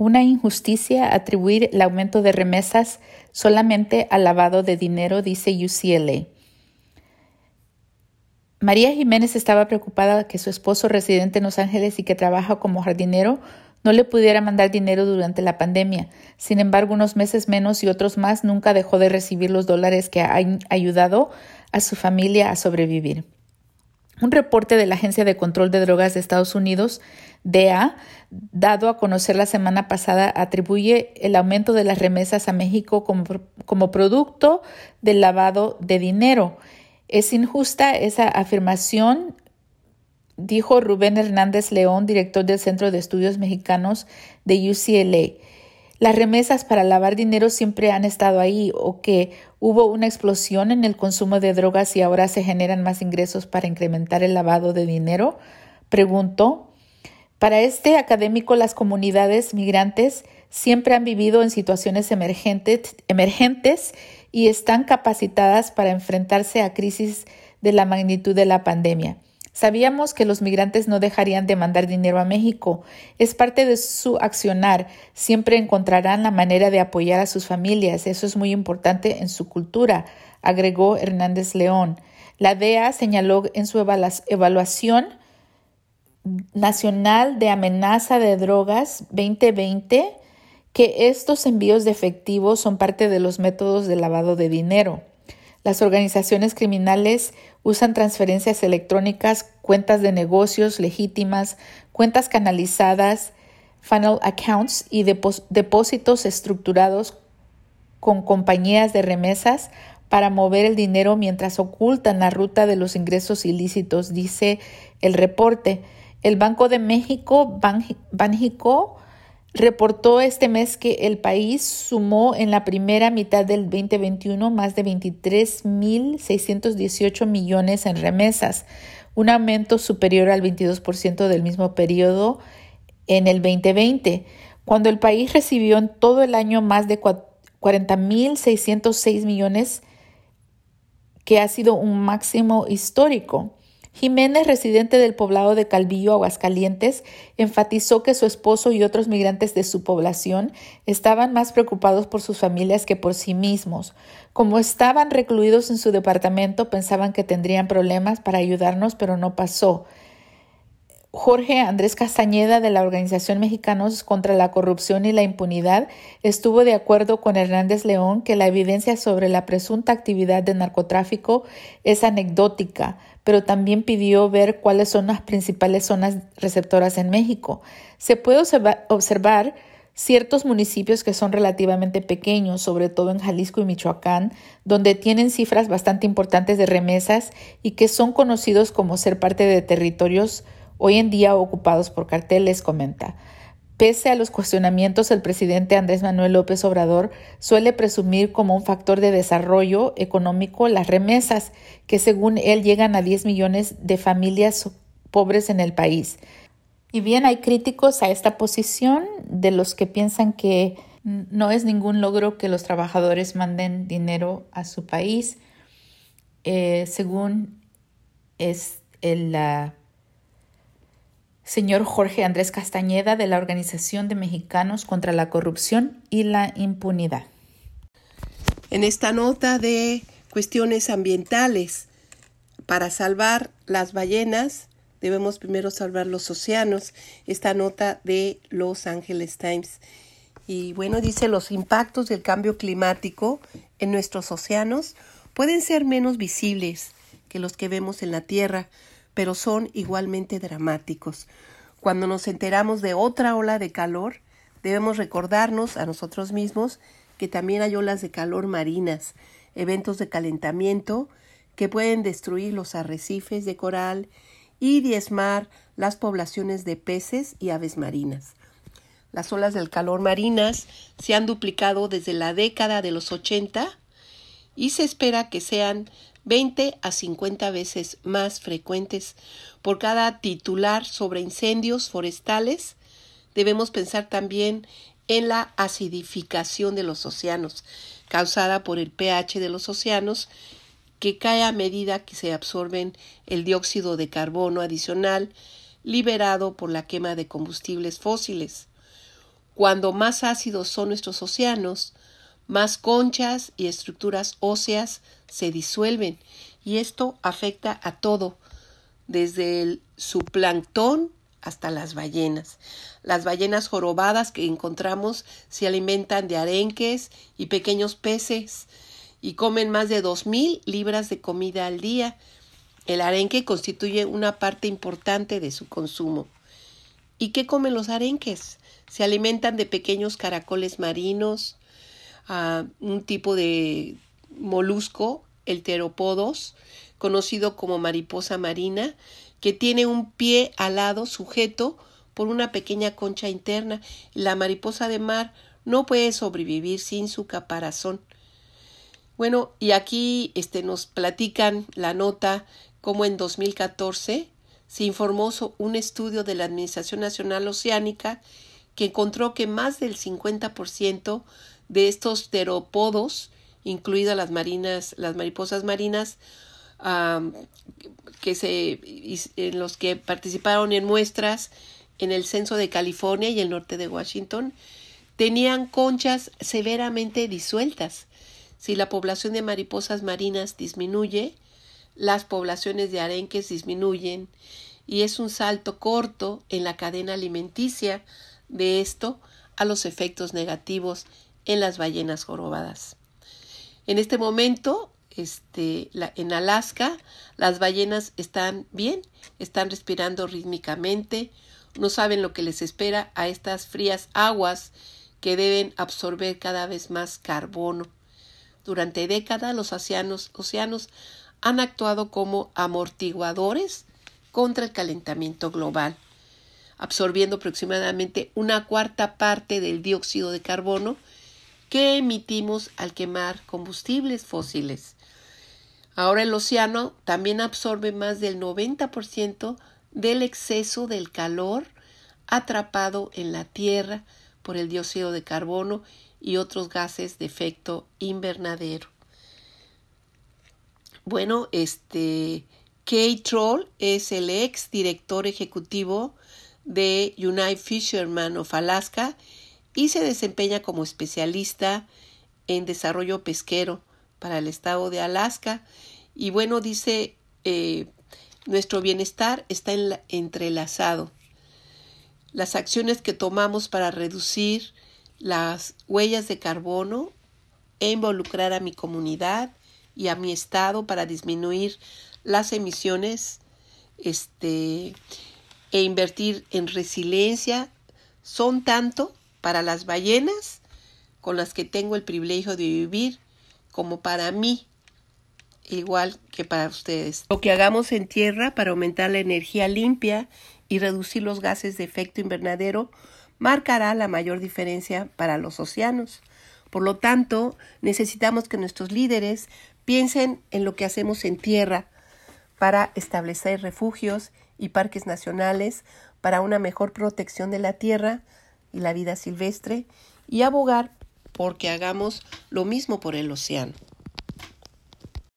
una injusticia atribuir el aumento de remesas solamente al lavado de dinero, dice UCLA. María Jiménez estaba preocupada que su esposo, residente en Los Ángeles y que trabaja como jardinero, no le pudiera mandar dinero durante la pandemia. Sin embargo, unos meses menos y otros más, nunca dejó de recibir los dólares que han ayudado a su familia a sobrevivir. Un reporte de la Agencia de Control de Drogas de Estados Unidos, DEA, dado a conocer la semana pasada, atribuye el aumento de las remesas a México como producto del lavado de dinero. Es injusta esa afirmación, dijo Rubén Hernández León, director del Centro de Estudios Mexicanos de UCLA. Las remesas para lavar dinero siempre han estado ahí, o que hubo una explosión en el consumo de drogas y ahora se generan más ingresos para incrementar el lavado de dinero, preguntó. Para este académico, las comunidades migrantes siempre han vivido en situaciones emergentes y están capacitadas para enfrentarse a crisis de la magnitud de la pandemia. Sabíamos que los migrantes no dejarían de mandar dinero a México. Es parte de su accionar. Siempre encontrarán la manera de apoyar a sus familias. Eso es muy importante en su cultura, agregó Hernández León. La DEA señaló en su evaluación nacional de amenaza de drogas 2020 que estos envíos de efectivo son parte de los métodos de lavado de dinero. Las organizaciones criminales usan transferencias electrónicas, cuentas de negocios legítimas, cuentas canalizadas, funnel accounts y depósitos estructurados con compañías de remesas para mover el dinero mientras ocultan la ruta de los ingresos ilícitos, dice el reporte. El Banco de México, Banjico, reportó este mes que el país sumó en la primera mitad del 2021 más de 23,618 millones en remesas, un aumento superior al 22% del mismo periodo en el 2020, cuando el país recibió en todo el año más de 40,606 millones, que ha sido un máximo histórico. Jiménez, residente del poblado de Calvillo, Aguascalientes, enfatizó que su esposo y otros migrantes de su población estaban más preocupados por sus familias que por sí mismos. Como estaban recluidos en su departamento, pensaban que tendrían problemas para ayudarnos, pero no pasó. Jorge Andrés Castañeda, de la Organización Mexicanos contra la Corrupción y la Impunidad, estuvo de acuerdo con Hernández León que la evidencia sobre la presunta actividad de narcotráfico es anecdótica, pero también pidió ver cuáles son las principales zonas receptoras en México. Se puede observar ciertos municipios que son relativamente pequeños, sobre todo en Jalisco y Michoacán, donde tienen cifras bastante importantes de remesas y que son conocidos como ser parte de territorios hoy en día ocupados por carteles, comenta. Pese a los cuestionamientos, el presidente Andrés Manuel López Obrador suele presumir como un factor de desarrollo económico las remesas, que según él llegan a 10 millones de familias pobres en el país. Y bien, hay críticos a esta posición, de los que piensan que no es ningún logro que los trabajadores manden dinero a su país. Según es el señor Jorge Andrés Castañeda, de la Organización de Mexicanos contra la Corrupción y la Impunidad. En esta nota de cuestiones ambientales, para salvar las ballenas, debemos primero salvar los océanos. Esta nota de Los Angeles Times. Y bueno, dice: los impactos del cambio climático en nuestros océanos pueden ser menos visibles que los que vemos en la Tierra, pero son igualmente dramáticos. Cuando nos enteramos de otra ola de calor, debemos recordarnos a nosotros mismos que también hay olas de calor marinas, eventos de calentamiento que pueden destruir los arrecifes de coral y diezmar las poblaciones de peces y aves marinas. Las olas del calor marinas se han duplicado desde la década de los 80 y se espera que sean 20 a 50 veces más frecuentes por cada titular sobre incendios forestales. Debemos pensar también en la acidificación de los océanos, causada por el pH de los océanos, que cae a medida que se absorben el dióxido de carbono adicional liberado por la quema de combustibles fósiles. Cuando más ácidos son nuestros océanos, más conchas y estructuras óseas se disuelven, y esto afecta a todo, desde el zooplancton hasta las ballenas. Las ballenas jorobadas que encontramos se alimentan de arenques y pequeños peces y comen más de 2,000 libras de comida al día. El arenque constituye una parte importante de su consumo. ¿Y qué comen los arenques? Se alimentan de pequeños caracoles marinos, un tipo de molusco, el terópodos, conocido como mariposa marina, que tiene un pie alado sujeto por una pequeña concha interna. La mariposa de mar no puede sobrevivir sin su caparazón. Bueno, y aquí nos platican la nota como en 2014 se informó un estudio de la Administración Nacional Oceánica que encontró que más del 50% de estos terópodos, incluidas las mariposas marinas, en los que participaron en muestras en el censo de California y el norte de Washington, tenían conchas severamente disueltas. Si la población de mariposas marinas disminuye, las poblaciones de arenques disminuyen, y es un salto corto en la cadena alimenticia de esto a los efectos negativos en las ballenas jorobadas. En este momento, en Alaska, las ballenas están bien, están respirando rítmicamente, no saben lo que les espera a estas frías aguas que deben absorber cada vez más carbono. Durante décadas los océanos han actuado como amortiguadores contra el calentamiento global, absorbiendo aproximadamente 1/4 parte del dióxido de carbono que emitimos al quemar combustibles fósiles. Ahora el océano también absorbe más del 90% del exceso del calor atrapado en la Tierra por el dióxido de carbono y otros gases de efecto invernadero. Bueno, Kay Troll es el ex director ejecutivo de United Fishermen of Alaska y se desempeña como especialista en desarrollo pesquero para el estado de Alaska. Y bueno, dice, nuestro bienestar está entrelazado. Las acciones que tomamos para reducir las huellas de carbono e involucrar a mi comunidad y a mi estado para disminuir las emisiones e invertir en resiliencia son tanto para las ballenas con las que tengo el privilegio de vivir como para mí, igual que para ustedes. Lo que hagamos en tierra para aumentar la energía limpia y reducir los gases de efecto invernadero marcará la mayor diferencia para los océanos. Por lo tanto, necesitamos que nuestros líderes piensen en lo que hacemos en tierra para establecer refugios y parques nacionales para una mejor protección de la tierra y la vida silvestre y abogar porque hagamos lo mismo por el océano.